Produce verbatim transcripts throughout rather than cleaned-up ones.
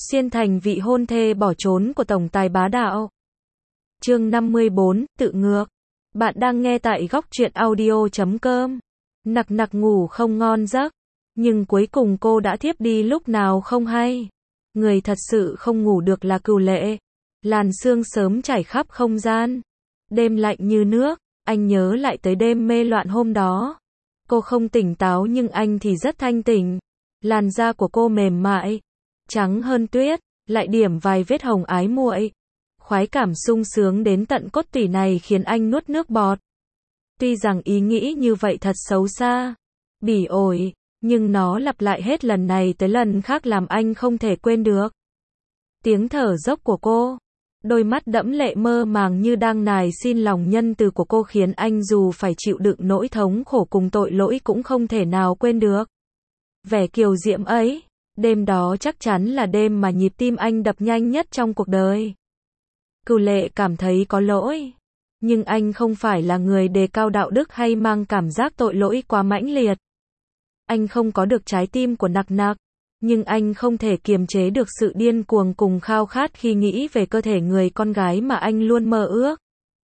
Xuyên thành vị hôn thê bỏ trốn của tổng tài bá đạo. Chương năm mươi bốn, tự ngược. Bạn đang nghe tại góc truyện audio chấm com. Nặc nặc ngủ không ngon giấc, nhưng cuối cùng cô đã thiếp đi lúc nào không hay. Người thật sự không ngủ được là Cửu Lệ. Làn sương sớm trải khắp không gian. Đêm lạnh như nước, anh nhớ lại tới đêm mê loạn hôm đó. Cô không tỉnh táo nhưng anh thì rất thanh tỉnh. Làn da của cô mềm mại, trắng hơn tuyết, lại điểm vài vết hồng ái muội. Khoái cảm sung sướng đến tận cốt tủy này khiến anh nuốt nước bọt. Tuy rằng ý nghĩ như vậy thật xấu xa, bỉ ổi, nhưng nó lặp lại hết lần này tới lần khác làm anh không thể quên được. Tiếng thở dốc của cô, đôi mắt đẫm lệ mơ màng như đang nài xin lòng nhân từ của cô khiến anh dù phải chịu đựng nỗi thống khổ cùng tội lỗi cũng không thể nào quên được. Vẻ kiều diễm ấy, đêm đó chắc chắn là đêm mà nhịp tim anh đập nhanh nhất trong cuộc đời. Cửu Lệ cảm thấy có lỗi, nhưng anh không phải là người đề cao đạo đức hay mang cảm giác tội lỗi quá mãnh liệt. Anh không có được trái tim của Nặc Nặc, nhưng anh không thể kiềm chế được sự điên cuồng cùng khao khát khi nghĩ về cơ thể người con gái mà anh luôn mơ ước.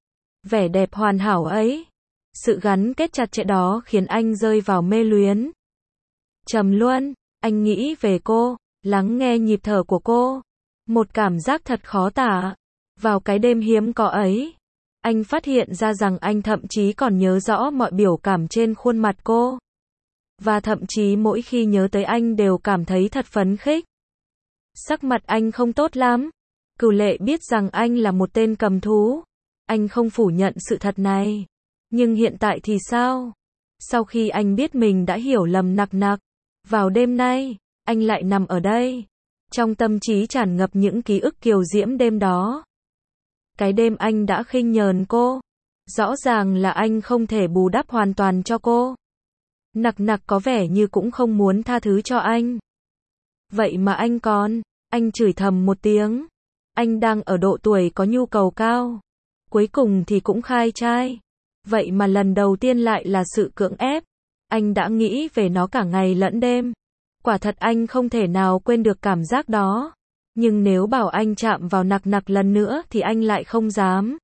Vẻ đẹp hoàn hảo ấy, sự gắn kết chặt chẽ đó khiến anh rơi vào mê luyến. Trầm luân, anh nghĩ về cô, lắng nghe nhịp thở của cô. Một cảm giác thật khó tả. Vào cái đêm hiếm có ấy, anh phát hiện ra rằng anh thậm chí còn nhớ rõ mọi biểu cảm trên khuôn mặt cô. Và thậm chí mỗi khi nhớ tới anh đều cảm thấy thật phấn khích. Sắc mặt anh không tốt lắm. Cửu Lệ biết rằng anh là một tên cầm thú. Anh không phủ nhận sự thật này. Nhưng hiện tại thì sao? Sau khi anh biết mình đã hiểu lầm Nặc Nặc, vào đêm nay, anh lại nằm ở đây. Trong tâm trí tràn ngập những ký ức kiều diễm đêm đó. Cái đêm anh đã khinh nhờn cô. Rõ ràng là anh không thể bù đắp hoàn toàn cho cô. Nặc Nặc có vẻ như cũng không muốn tha thứ cho anh. Vậy mà anh còn, anh chửi thầm một tiếng. Anh đang ở độ tuổi có nhu cầu cao. Cuối cùng thì cũng khai trai. Vậy mà lần đầu tiên lại là sự cưỡng ép. Anh đã nghĩ về nó cả ngày lẫn đêm. Quả thật anh không thể nào quên được cảm giác đó. Nhưng nếu bảo anh chạm vào Nặc Nặc lần nữa thì anh lại không dám.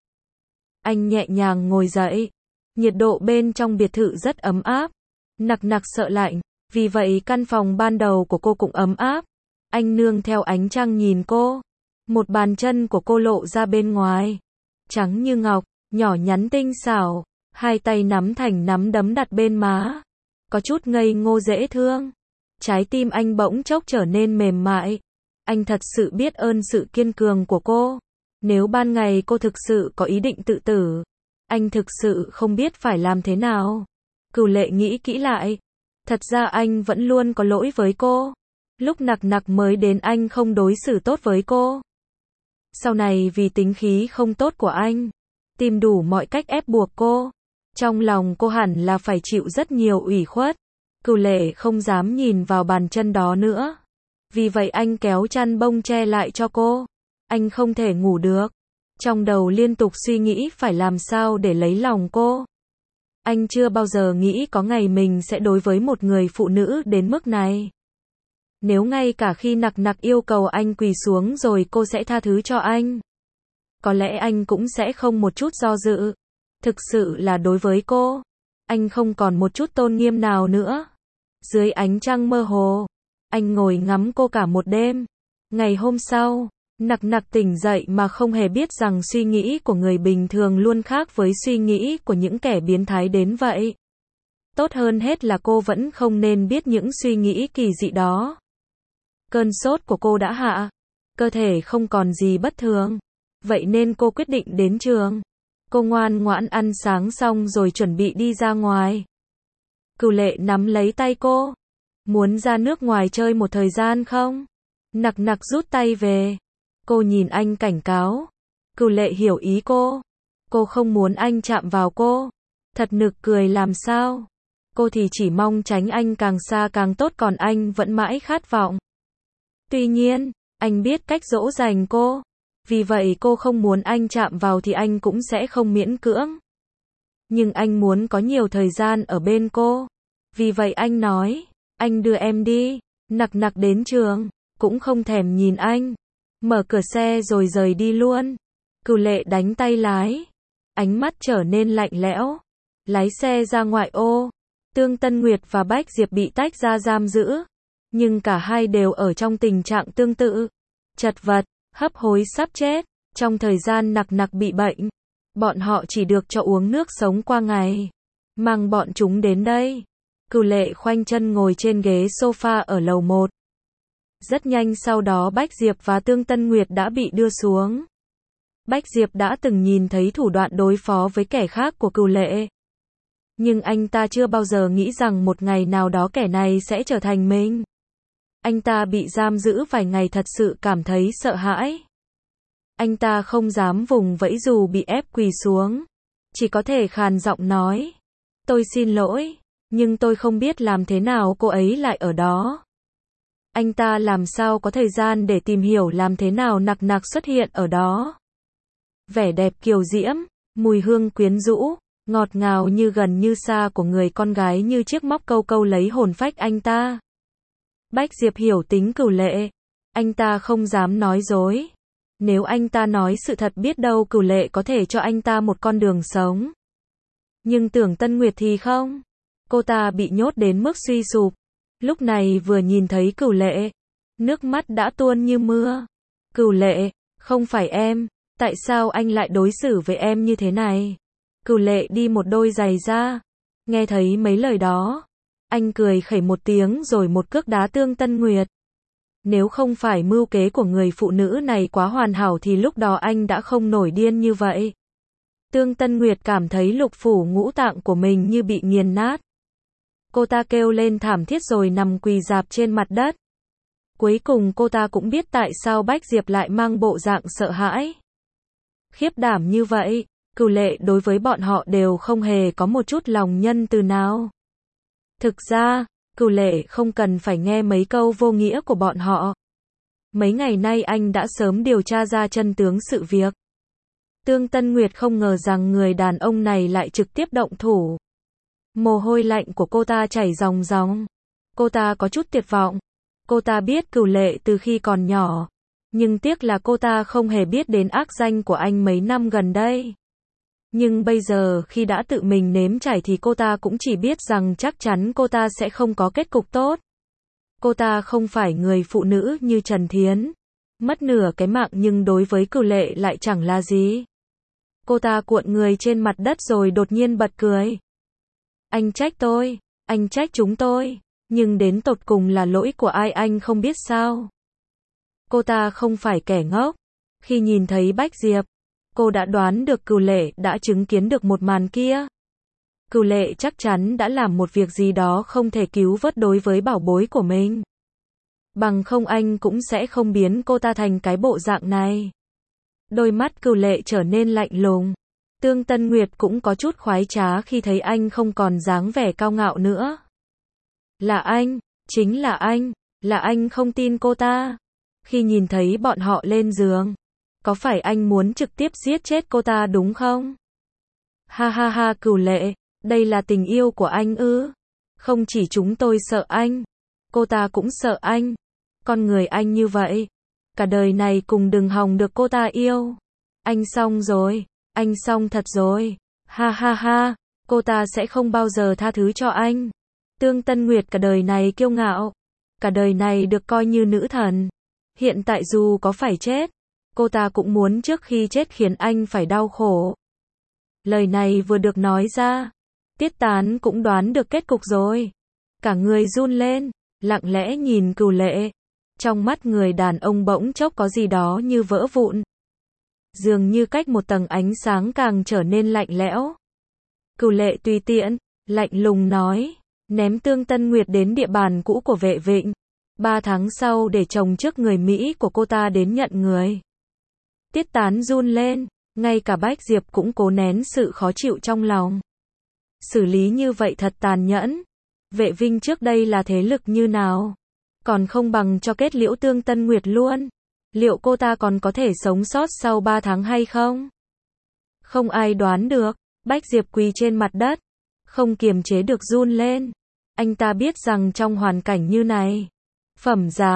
Anh nhẹ nhàng ngồi dậy. Nhiệt độ bên trong biệt thự rất ấm áp. Nặc Nặc sợ lạnh, vì vậy căn phòng ban đầu của cô cũng ấm áp. Anh nương theo ánh trăng nhìn cô. Một bàn chân của cô lộ ra bên ngoài. Trắng như ngọc, nhỏ nhắn tinh xảo. Hai tay nắm thành nắm đấm đặt bên má. Có chút ngây ngô dễ thương. Trái tim anh bỗng chốc trở nên mềm mại. Anh thật sự biết ơn sự kiên cường của cô. Nếu ban ngày cô thực sự có ý định tự tử, anh thực sự không biết phải làm thế nào. Cửu Lệ nghĩ kỹ lại. Thật ra anh vẫn luôn có lỗi với cô. Lúc Nặc Nặc mới đến anh không đối xử tốt với cô. Sau này vì tính khí không tốt của anh, tìm đủ mọi cách ép buộc cô. Trong lòng cô hẳn là phải chịu rất nhiều ủy khuất. Cửu Lệ không dám nhìn vào bàn chân đó nữa. Vì vậy anh kéo chăn bông che lại cho cô. Anh không thể ngủ được. Trong đầu liên tục suy nghĩ phải làm sao để lấy lòng cô. Anh chưa bao giờ nghĩ có ngày mình sẽ đối với một người phụ nữ đến mức này. Nếu ngay cả khi Nặc Nặc yêu cầu anh quỳ xuống rồi cô sẽ tha thứ cho anh, có lẽ anh cũng sẽ không một chút do dự. Thực sự là đối với cô, anh không còn một chút tôn nghiêm nào nữa. Dưới ánh trăng mơ hồ, anh ngồi ngắm cô cả một đêm. Ngày hôm sau, Nặc Nặc tỉnh dậy mà không hề biết rằng suy nghĩ của người bình thường luôn khác với suy nghĩ của những kẻ biến thái đến vậy. Tốt hơn hết là cô vẫn không nên biết những suy nghĩ kỳ dị đó. Cơn sốt của cô đã hạ, cơ thể không còn gì bất thường. Vậy nên cô quyết định đến trường. Cô ngoan ngoãn ăn sáng xong rồi chuẩn bị đi ra ngoài. Cửu Lệ nắm lấy tay cô. Muốn ra nước ngoài chơi một thời gian không? Nặc Nặc rút tay về. Cô nhìn anh cảnh cáo. Cửu Lệ hiểu ý cô. Cô không muốn anh chạm vào cô. Thật nực cười làm sao. Cô thì chỉ mong tránh anh càng xa càng tốt, còn anh vẫn mãi khát vọng. Tuy nhiên, anh biết cách dỗ dành cô. Vì vậy cô không muốn anh chạm vào thì anh cũng sẽ không miễn cưỡng. Nhưng anh muốn có nhiều thời gian ở bên cô. Vì vậy anh nói, anh đưa em đi. Nặc Nặc đến trường. cũng không thèm nhìn anh. Mở cửa xe rồi rời đi luôn. Cửu Lệ đánh tay lái. Ánh mắt trở nên lạnh lẽo. Lái xe ra ngoại ô. Tương Tân Nguyệt và Bách Diệp bị tách ra giam giữ. Nhưng cả hai đều ở trong tình trạng tương tự. Chật vật, hấp hối sắp chết. Trong thời gian nặc nặc bị bệnh, bọn họ chỉ được cho uống nước sống qua ngày. Mang bọn chúng đến đây. Cửu Lệ khoanh chân ngồi trên ghế sofa ở lầu một. Rất nhanh sau đó Bách Diệp và Tương Tân Nguyệt đã bị đưa xuống. Bách Diệp đã từng nhìn thấy thủ đoạn đối phó với kẻ khác của Cửu Lệ. Nhưng anh ta chưa bao giờ nghĩ rằng một ngày nào đó kẻ này sẽ trở thành mình. Anh ta bị giam giữ vài ngày thật sự cảm thấy sợ hãi. Anh ta không dám vùng vẫy dù bị ép quỳ xuống. Chỉ có thể khàn giọng nói. Tôi xin lỗi, nhưng tôi không biết làm thế nào cô ấy lại ở đó. Anh ta làm sao có thời gian để tìm hiểu làm thế nào nặc nặc xuất hiện ở đó. Vẻ đẹp kiều diễm, mùi hương quyến rũ, ngọt ngào như gần như xa của người con gái như chiếc móc câu câu lấy hồn phách anh ta. Bách Diệp hiểu tính Cửu Lệ. Anh ta không dám nói dối. Nếu anh ta nói sự thật biết đâu Cửu Lệ có thể cho anh ta một con đường sống. Nhưng Tưởng Tân Nguyệt thì không. Cô ta bị nhốt đến mức suy sụp. Lúc này vừa nhìn thấy Cửu Lệ, nước mắt đã tuôn như mưa. Cửu Lệ, không phải em, tại sao anh lại đối xử với em như thế này? Cửu Lệ đi một đôi giày ra. Nghe thấy mấy lời đó, anh cười khẩy một tiếng rồi một cước đá Tương Tân Nguyệt. Nếu không phải mưu kế của người phụ nữ này quá hoàn hảo thì lúc đó anh đã không nổi điên như vậy. Tương Tân Nguyệt cảm thấy lục phủ ngũ tạng của mình như bị nghiền nát. Cô ta kêu lên thảm thiết rồi nằm quỳ rạp trên mặt đất. Cuối cùng cô ta cũng biết tại sao Bách Diệp lại mang bộ dạng sợ hãi. Khiếp đảm như vậy, Cửu Lệ đối với bọn họ đều không hề có một chút lòng nhân từ nào. Thực ra, Cửu Lệ không cần phải nghe mấy câu vô nghĩa của bọn họ. Mấy ngày nay anh đã sớm điều tra ra chân tướng sự việc. Tương Tân Nguyệt không ngờ rằng người đàn ông này lại trực tiếp động thủ. Mồ hôi lạnh của cô ta chảy ròng ròng. Cô ta có chút tuyệt vọng. Cô ta biết Cửu Lệ từ khi còn nhỏ. Nhưng tiếc là cô ta không hề biết đến ác danh của anh mấy năm gần đây. Nhưng bây giờ khi đã tự mình nếm trải thì cô ta cũng chỉ biết rằng chắc chắn cô ta sẽ không có kết cục tốt. Cô ta không phải người phụ nữ như Trần Thiến. Mất nửa cái mạng nhưng đối với Cửu Lệ lại chẳng là gì. Cô ta cuộn người trên mặt đất rồi đột nhiên bật cười. Anh trách tôi, anh trách chúng tôi, nhưng đến tột cùng là lỗi của ai anh không biết sao. Cô ta không phải kẻ ngốc. Khi nhìn thấy Bách Diệp, cô đã đoán được Cửu Lệ đã chứng kiến được một màn kia. Cửu Lệ chắc chắn đã làm một việc gì đó không thể cứu vớt đối với bảo bối của mình. Bằng không anh cũng sẽ không biến cô ta thành cái bộ dạng này. Đôi mắt Cửu Lệ trở nên lạnh lùng. Tương Tân Nguyệt cũng có chút khoái trá khi thấy anh không còn dáng vẻ cao ngạo nữa. Là anh, chính là anh, là anh không tin cô ta. Khi nhìn thấy bọn họ lên giường, có phải anh muốn trực tiếp giết chết cô ta đúng không? Ha ha ha Cửu Lệ, đây là tình yêu của anh ư? Không chỉ chúng tôi sợ anh, cô ta cũng sợ anh. Con người anh như vậy, cả đời này cùng đừng hòng được cô ta yêu. Anh xong rồi, anh xong thật rồi. Ha ha ha, cô ta sẽ không bao giờ tha thứ cho anh. Tương Tân Nguyệt cả đời này kiêu ngạo, cả đời này được coi như nữ thần. Hiện tại dù có phải chết, cô ta cũng muốn trước khi chết khiến anh phải đau khổ. Lời này vừa được nói ra, Tiết Tán cũng đoán được kết cục rồi. Cả người run lên, lặng lẽ nhìn Cửu Lệ. Trong mắt người đàn ông bỗng chốc có gì đó như vỡ vụn. Dường như cách một tầng ánh sáng càng trở nên lạnh lẽo. Cửu Lệ tùy tiện, lạnh lùng nói, ném Tương Tân Nguyệt đến địa bàn cũ của Vệ Vịnh. Ba tháng sau để chồng trước người Mỹ của cô ta đến nhận người. Tiết Tán run lên, ngay cả Bách Diệp cũng cố nén sự khó chịu trong lòng. Xử lý như vậy thật tàn nhẫn. Vệ Vinh trước đây là thế lực như nào? Còn không bằng cho kết liễu Tương Tân Nguyệt luôn. Liệu cô ta còn có thể sống sót sau ba tháng hay không? Không ai đoán được. Bách Diệp quỳ trên mặt đất, không kiềm chế được run lên. Anh ta biết rằng trong hoàn cảnh như này, phẩm giá,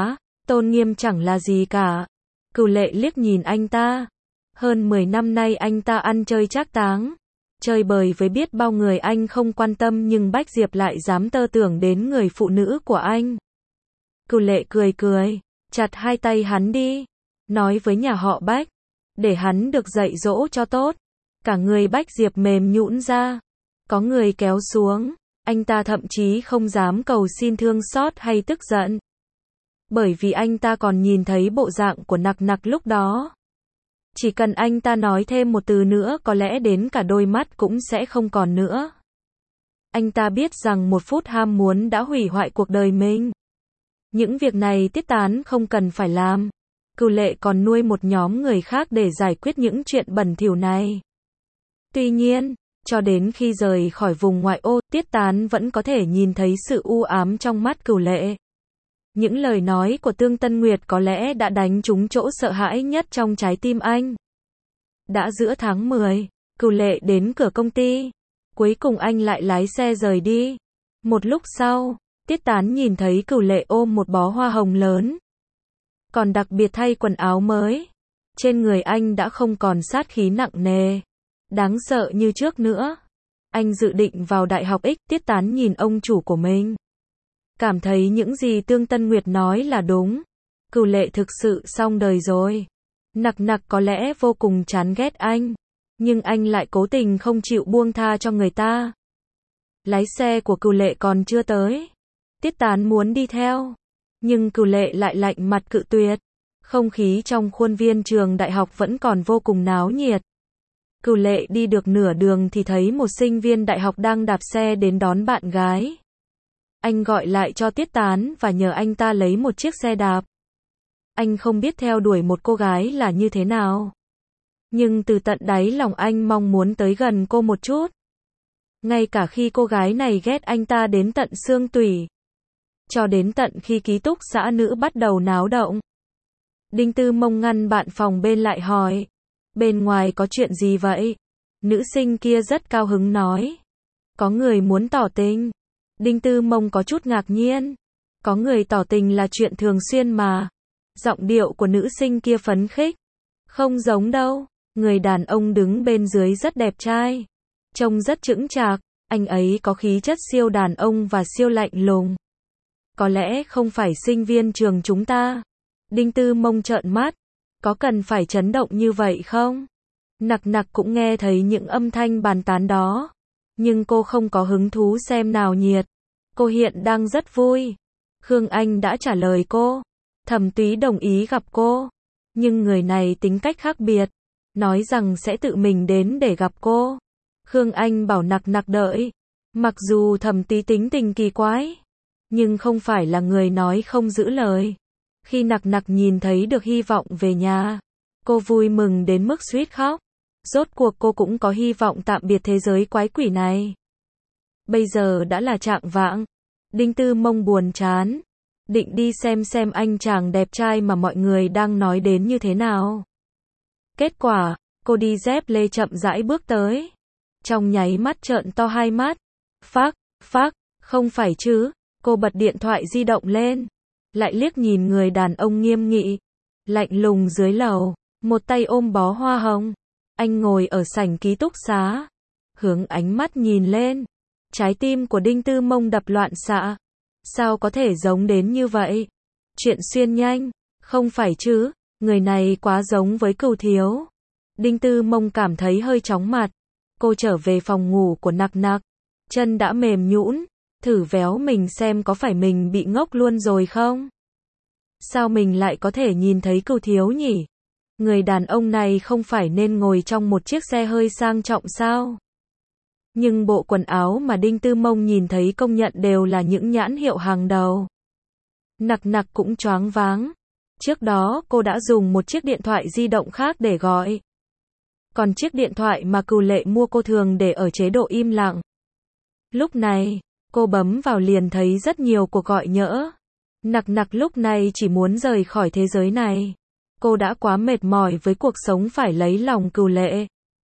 Tôn nghiêm chẳng là gì cả. Cửu Lệ liếc nhìn anh ta. Hơn mười năm nay anh ta ăn chơi trác táng. Chơi bời với biết bao người anh không quan tâm nhưng Bách Diệp lại dám tơ tưởng đến người phụ nữ của anh. Cửu Lệ cười cười, chặt hai tay hắn đi. Nói với nhà họ Bách, để hắn được dạy dỗ cho tốt. Cả người Bách Diệp mềm nhũn ra. Có người kéo xuống. Anh ta thậm chí không dám cầu xin thương xót hay tức giận. Bởi vì anh ta còn nhìn thấy bộ dạng của Nặc Nặc lúc đó. Chỉ cần anh ta nói thêm một từ nữa có lẽ đến cả đôi mắt cũng sẽ không còn nữa. Anh ta biết rằng một phút ham muốn đã hủy hoại cuộc đời mình. Những việc này Tiết Tán không cần phải làm. Cửu Lệ còn nuôi một nhóm người khác để giải quyết những chuyện bẩn thỉu này. Tuy nhiên, cho đến khi rời khỏi vùng ngoại ô, Tiết Tán vẫn có thể nhìn thấy sự u ám trong mắt Cửu Lệ. Những lời nói của Tương Tân Nguyệt có lẽ đã đánh trúng chỗ sợ hãi nhất trong trái tim anh. Đã giữa tháng mười, Cửu Lệ đến cửa công ty. Cuối cùng anh lại lái xe rời đi. Một lúc sau, Tiết Tán nhìn thấy Cửu Lệ ôm một bó hoa hồng lớn. Còn đặc biệt thay quần áo mới. Trên người anh đã không còn sát khí nặng nề. Đáng sợ như trước nữa. Anh dự định vào đại học X. Tiết Tán nhìn ông chủ của mình. Cảm thấy những gì Tương Tân Nguyệt nói là đúng. Cửu Lệ thực sự xong đời rồi. Nặc Nặc có lẽ vô cùng chán ghét anh. Nhưng anh lại cố tình không chịu buông tha cho người ta. Lái xe của Cửu Lệ còn chưa tới. Tiết Tán muốn đi theo. Nhưng Cửu Lệ lại lạnh mặt cự tuyệt. Không khí trong khuôn viên trường đại học vẫn còn vô cùng náo nhiệt. Cửu Lệ đi được nửa đường thì thấy một sinh viên đại học đang đạp xe đến đón bạn gái. Anh gọi lại cho Tiết Tán và nhờ anh ta lấy một chiếc xe đạp. Anh không biết theo đuổi một cô gái là như thế nào. Nhưng từ tận đáy lòng anh mong muốn tới gần cô một chút. Ngay cả khi cô gái này ghét anh ta đến tận xương tủy. Cho đến tận khi ký túc xá nữ bắt đầu náo động. Đinh Tư Mông ngăn bạn phòng bên lại hỏi. Bên ngoài có chuyện gì vậy? Nữ sinh kia rất cao hứng nói. Có người muốn tỏ tình. Đinh Tư Mông có chút ngạc nhiên. Có người tỏ tình là chuyện thường xuyên mà. Giọng điệu của nữ sinh kia phấn khích. Không giống đâu. Người đàn ông đứng bên dưới rất đẹp trai. Trông rất chững chạc. Anh ấy có khí chất siêu đàn ông và siêu lạnh lùng. Có lẽ không phải sinh viên trường chúng ta. Đinh Tư Mông trợn mắt. Có cần phải chấn động như vậy không? Nặc Nặc cũng nghe thấy những âm thanh bàn tán đó. Nhưng cô không có hứng thú xem nào nhiệt. Cô hiện đang rất vui. Khương Anh đã trả lời cô. Thẩm Túy đồng ý gặp cô. Nhưng người này tính cách khác biệt. Nói rằng sẽ tự mình đến để gặp cô. Khương Anh bảo Nặc Nặc đợi. Mặc dù Thẩm Túy tính tình kỳ quái. Nhưng không phải là người nói không giữ lời. Khi Nặc Nặc nhìn thấy được hy vọng về nhà. Cô vui mừng đến mức suýt khóc. Rốt cuộc cô cũng có hy vọng tạm biệt thế giới quái quỷ này. Bây giờ đã là chạng vạng. Đinh Tư Mông buồn chán. Định đi xem xem anh chàng đẹp trai mà mọi người đang nói đến như thế nào. Kết quả, cô đi dép lê chậm rãi bước tới. Trong nháy mắt trợn to hai mắt. Phác, phác, không phải chứ. Cô bật điện thoại di động lên. Lại liếc nhìn người đàn ông nghiêm nghị. Lạnh lùng dưới lầu. Một tay ôm bó hoa hồng. Anh ngồi ở sảnh ký túc xá. Hướng ánh mắt nhìn lên. Trái tim của Đinh Tư Mông đập loạn xạ. Sao có thể giống đến như vậy? Chuyện xuyên nhanh. Không phải chứ. Người này quá giống với Cửu Thiếu. Đinh Tư Mông cảm thấy hơi chóng mặt. Cô trở về phòng ngủ của Nặc Nặc. Chân đã mềm nhũn. Thử véo mình xem có phải mình bị ngốc luôn rồi không? Sao mình lại có thể nhìn thấy Cửu Thiếu nhỉ? Người đàn ông này không phải nên ngồi trong một chiếc xe hơi sang trọng sao? Nhưng bộ quần áo mà Đinh Tư Mông nhìn thấy công nhận đều là những nhãn hiệu hàng đầu. Nặc Nặc cũng choáng váng. Trước đó cô đã dùng một chiếc điện thoại di động khác để gọi. Còn chiếc điện thoại mà Cửu Lệ mua cô thường để ở chế độ im lặng. Lúc này, cô bấm vào liền thấy rất nhiều cuộc gọi nhỡ. Nặc Nặc lúc này chỉ muốn rời khỏi thế giới này. Cô đã quá mệt mỏi với cuộc sống phải lấy lòng Cửu Lệ.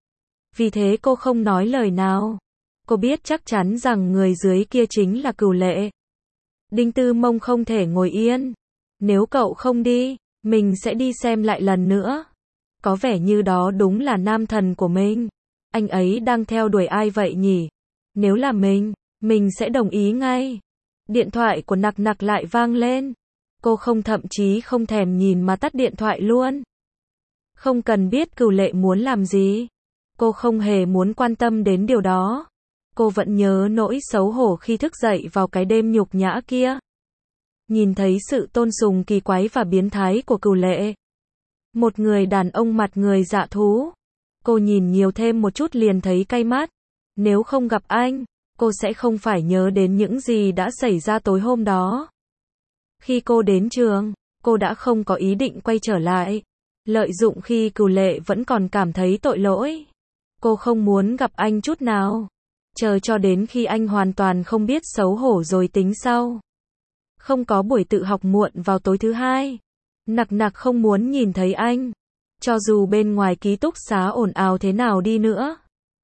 Vì thế cô không nói lời nào. Cô biết chắc chắn rằng người dưới kia chính là Cửu Lệ. Đinh Tư Mông không thể ngồi yên. Nếu cậu không đi, mình sẽ đi xem lại lần nữa. Có vẻ như đó đúng là nam thần của mình. Anh ấy đang theo đuổi ai vậy nhỉ? Nếu là mình, mình sẽ đồng ý ngay. Điện thoại của Nặc Nặc lại vang lên. Cô không thậm chí không thèm nhìn mà tắt điện thoại luôn. Không cần biết Cửu Lệ muốn làm gì. Cô không hề muốn quan tâm đến điều đó. Cô vẫn nhớ nỗi xấu hổ khi thức dậy vào cái đêm nhục nhã kia. Nhìn thấy sự tôn sùng kỳ quái và biến thái của Cửu Lệ. Một người đàn ông mặt người dạ thú. Cô nhìn nhiều thêm một chút liền thấy cay mắt. Nếu không gặp anh, cô sẽ không phải nhớ đến những gì đã xảy ra tối hôm đó. Khi cô đến trường, cô đã không có ý định quay trở lại. Lợi dụng khi Cửu Lệ vẫn còn cảm thấy tội lỗi. Cô không muốn gặp anh chút nào. Chờ cho đến khi anh hoàn toàn không biết xấu hổ rồi tính sau. Không có buổi tự học muộn vào tối thứ hai. Nặc Nặc không muốn nhìn thấy anh. Cho dù bên ngoài ký túc xá ồn ào thế nào đi nữa.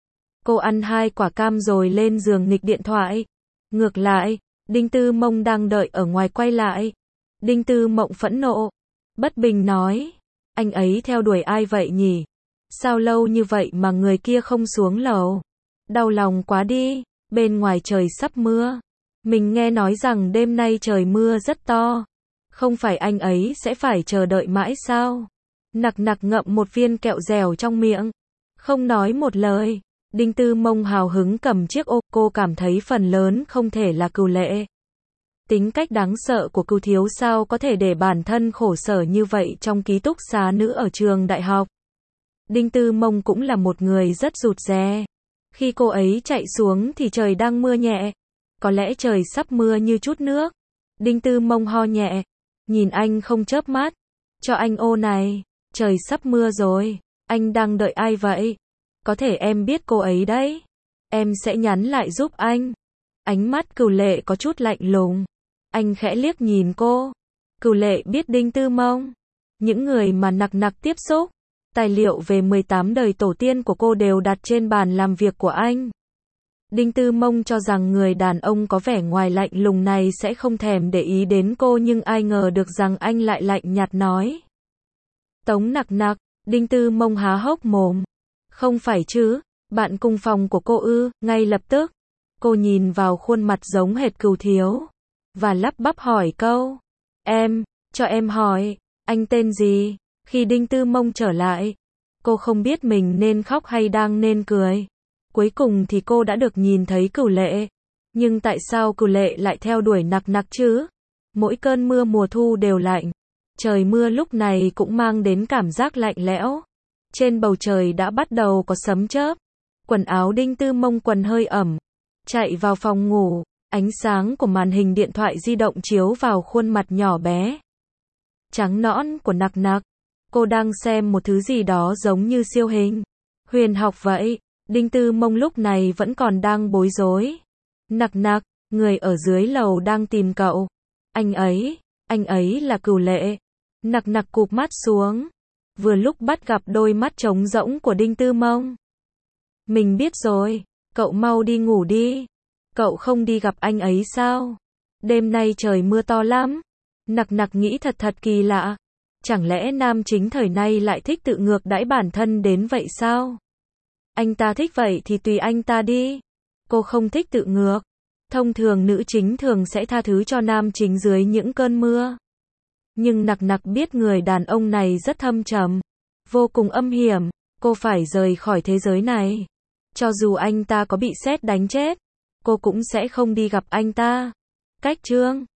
Cô ăn hai quả cam rồi lên giường nghịch điện thoại. Ngược lại, Đinh Tư Mông đang đợi ở ngoài quay lại. Đinh Tư Mộng phẫn nộ. Bất bình nói. Anh ấy theo đuổi ai vậy nhỉ? Sao lâu như vậy mà người kia không xuống lầu? Đau lòng quá đi. Bên ngoài trời sắp mưa. Mình nghe nói rằng đêm nay trời mưa rất to. Không phải anh ấy sẽ phải chờ đợi mãi sao? Nặc Nặc ngậm một viên kẹo dẻo trong miệng. Không nói một lời. Đinh Tư Mông hào hứng cầm chiếc ô. Cô cảm thấy phần lớn không thể là Cửu Lệ. Tính cách đáng sợ của Cửu Thiếu sao có thể để bản thân khổ sở như vậy trong ký túc xá nữ ở trường đại học. Đinh Tư Mông cũng là một người rất rụt rè. Khi cô ấy chạy xuống thì trời đang mưa nhẹ. Có lẽ trời sắp mưa như chút nước. Đinh Tư Mông ho nhẹ. Nhìn anh không chớp mắt. Cho anh ô này. Trời sắp mưa rồi. Anh đang đợi ai vậy? Có thể em biết cô ấy đấy. Em sẽ nhắn lại giúp anh. Ánh mắt Cửu Lệ có chút lạnh lùng. Anh khẽ liếc nhìn cô. Cửu Lệ biết Đinh Tư Mông. Những người mà Nặc Nặc tiếp xúc. Tài liệu về mười tám đời tổ tiên của cô đều đặt trên bàn làm việc của anh. Đinh Tư Mông cho rằng người đàn ông có vẻ ngoài lạnh lùng này sẽ không thèm để ý đến cô, nhưng ai ngờ được rằng anh lại lạnh nhạt nói. Tống Nặc Nặc. Đinh Tư Mông há hốc mồm. Không phải chứ, bạn cùng phòng của cô ư? Ngay lập tức, cô nhìn vào khuôn mặt giống hệt Cửu Thiếu. Và lắp bắp hỏi câu. Em, cho em hỏi, anh tên gì? Khi Đinh Tư Mông trở lại, cô không biết mình nên khóc hay đang nên cười. Cuối cùng thì cô đã được nhìn thấy Cửu Lệ. Nhưng tại sao Cửu Lệ lại theo đuổi Nặc Nặc chứ? Mỗi cơn mưa mùa thu đều lạnh. Trời mưa lúc này cũng mang đến cảm giác lạnh lẽo. Trên bầu trời đã bắt đầu có sấm chớp. Quần áo Đinh Tư Mông quần hơi ẩm. Chạy vào phòng ngủ. Ánh sáng của màn hình điện thoại di động chiếu vào khuôn mặt nhỏ bé trắng nõn của Nặc Nặc. Cô đang xem một thứ gì đó giống như siêu hình huyền học vậy. Đinh Tư Mông lúc này vẫn còn đang bối rối. Nặc Nặc, người ở dưới lầu đang tìm cậu. Anh ấy, anh ấy là Cửu Lệ. Nặc Nặc cụp mắt xuống. Vừa lúc bắt gặp đôi mắt trống rỗng của Đinh Tư Mông. Mình biết rồi, cậu mau đi ngủ đi. Cậu không đi gặp anh ấy sao? Đêm nay trời mưa to lắm. Nặc Nặc nghĩ thật thật kỳ lạ. Chẳng lẽ nam chính thời nay lại thích tự ngược đãi bản thân đến vậy sao? Anh ta thích vậy thì tùy anh ta đi. Cô không thích tự ngược. Thông thường nữ chính thường sẽ tha thứ cho nam chính dưới những cơn mưa. Nhưng Nặc Nặc biết người đàn ông này rất thâm trầm, vô cùng âm hiểm. Cô phải rời khỏi thế giới này. Cho dù anh ta có bị sét đánh chết, cô cũng sẽ không đi gặp anh ta. Cách chương